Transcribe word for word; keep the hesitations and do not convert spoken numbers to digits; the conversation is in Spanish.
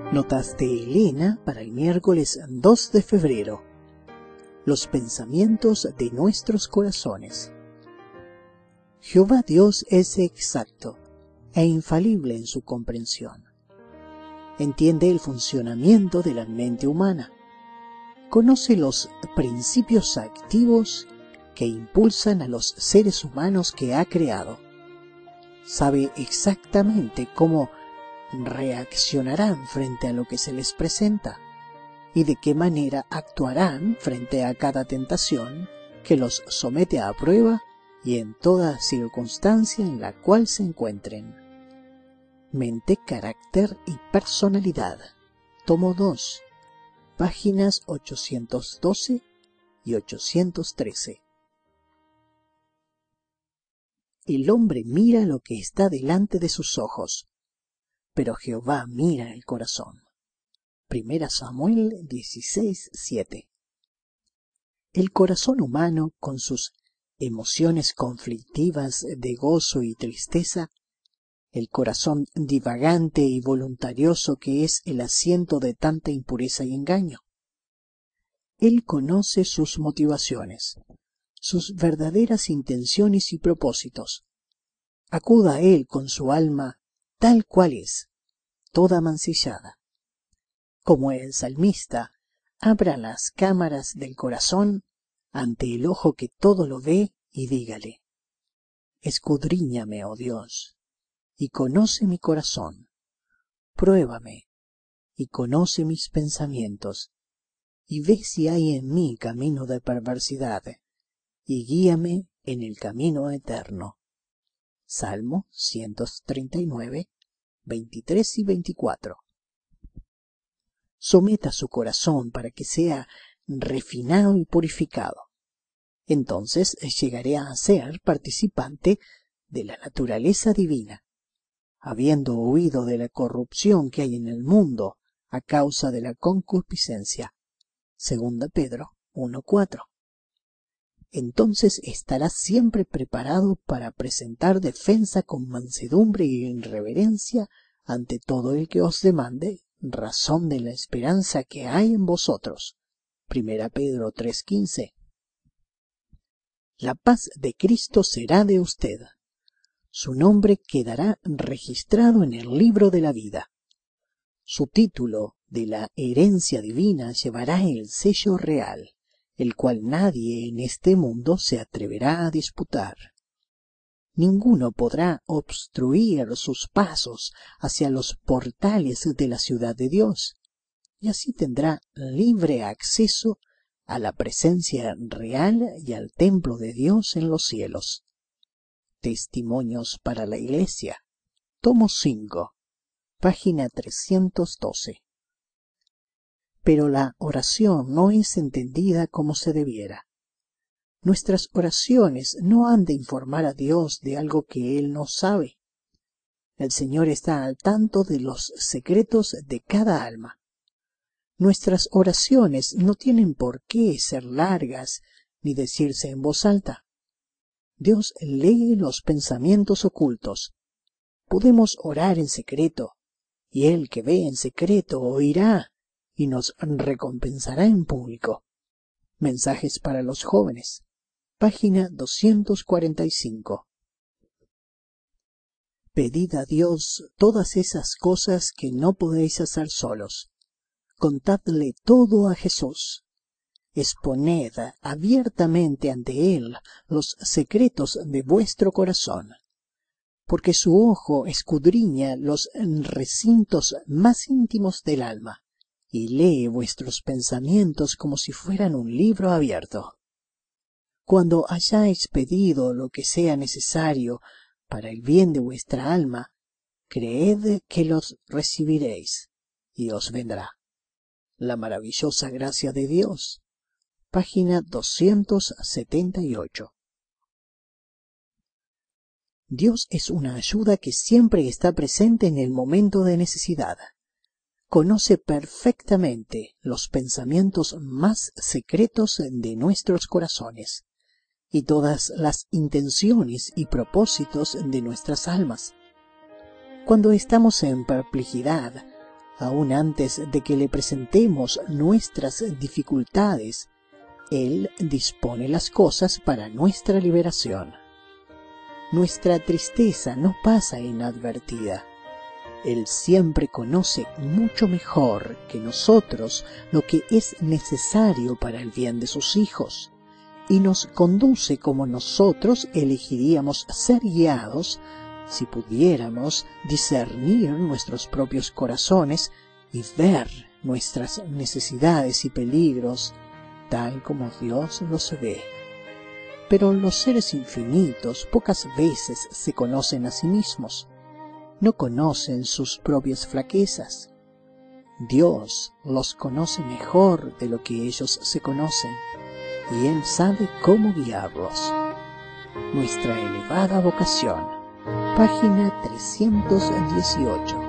Notas de Elena para el miércoles dos de febrero. Los pensamientos de nuestros corazones. Jehová Dios es exacto e infalible en su comprensión. Entiende el funcionamiento de la mente humana. Conoce los principios activos que impulsan a los seres humanos que ha creado. Sabe exactamente cómo reaccionarán frente a lo que se les presenta y de qué manera actuarán frente a cada tentación que los somete a prueba y en toda circunstancia en la cual se encuentren. Mente, carácter y personalidad. Tomo dos, páginas ochocientos doce y ochocientos trece. El hombre mira lo que está delante de sus ojos, pero Jehová mira el corazón. Primera Samuel dieciséis, siete. El corazón humano, con sus emociones conflictivas de gozo y tristeza, el corazón divagante y voluntarioso que es el asiento de tanta impureza y engaño. Él conoce sus motivaciones, sus verdaderas intenciones y propósitos. Acuda a él con su alma tal cual es, toda mancillada. Como el salmista, abra las cámaras del corazón ante el ojo que todo lo ve y dígale: escudriñame, oh Dios, y conoce mi corazón, pruébame y conoce mis pensamientos, y ve si hay en mí camino de perversidad, y guíame en el camino eterno. Salmo ciento treinta y nueve, veintitrés y veinticuatro. Someta su corazón para que sea refinado y purificado. Entonces llegaré a ser participante de la naturaleza divina, habiendo huido de la corrupción que hay en el mundo a causa de la concupiscencia. Segunda Pedro uno, cuatro. Entonces estarás siempre preparado para presentar defensa con mansedumbre y reverencia ante todo el que os demande razón de la esperanza que hay en vosotros. Primera Pedro tres, quince. La paz de Cristo será de usted. Su nombre quedará registrado en el libro de la vida. Su título de la herencia divina llevará el sello real, el cual nadie en este mundo se atreverá a disputar. Ninguno podrá obstruir sus pasos hacia los portales de la ciudad de Dios, y así tendrá libre acceso a la presencia real y al templo de Dios en los cielos. Testimonios para la Iglesia. Tomo cinco, página trescientos doce. Pero la oración no es entendida como se debiera. Nuestras oraciones no han de informar a Dios de algo que Él no sabe. El Señor está al tanto de los secretos de cada alma. Nuestras oraciones no tienen por qué ser largas ni decirse en voz alta. Dios lee los pensamientos ocultos. Podemos orar en secreto, y Él que ve en secreto oirá y nos recompensará en público. Mensajes para los jóvenes. Página doscientos cuarenta y cinco. Pedid a Dios todas esas cosas que no podéis hacer solos. Contadle todo a Jesús. Exponed abiertamente ante Él los secretos de vuestro corazón, porque su ojo escudriña los recintos más íntimos del alma, y lee vuestros pensamientos como si fueran un libro abierto. Cuando hayáis pedido lo que sea necesario para el bien de vuestra alma, creed que los recibiréis, y os vendrá. La maravillosa gracia de Dios. Página doscientos setenta y ocho. Dios es una ayuda que siempre está presente en el momento de necesidad. Conoce perfectamente los pensamientos más secretos de nuestros corazones y todas las intenciones y propósitos de nuestras almas. Cuando estamos en perplejidad, Aún antes de que le presentemos nuestras dificultades, Él dispone las cosas para nuestra liberación. Nuestra tristeza no pasa inadvertida. Él siempre conoce mucho mejor que nosotros lo que es necesario para el bien de sus hijos, y nos conduce como nosotros elegiríamos ser guiados si pudiéramos discernir nuestros propios corazones y ver nuestras necesidades y peligros tal como Dios los ve. Pero los seres infinitos pocas veces se conocen a sí mismos, no conocen sus propias flaquezas. Dios los conoce mejor de lo que ellos se conocen, y Él sabe cómo guiarlos. Nuestra elevada vocación, página trescientos dieciocho.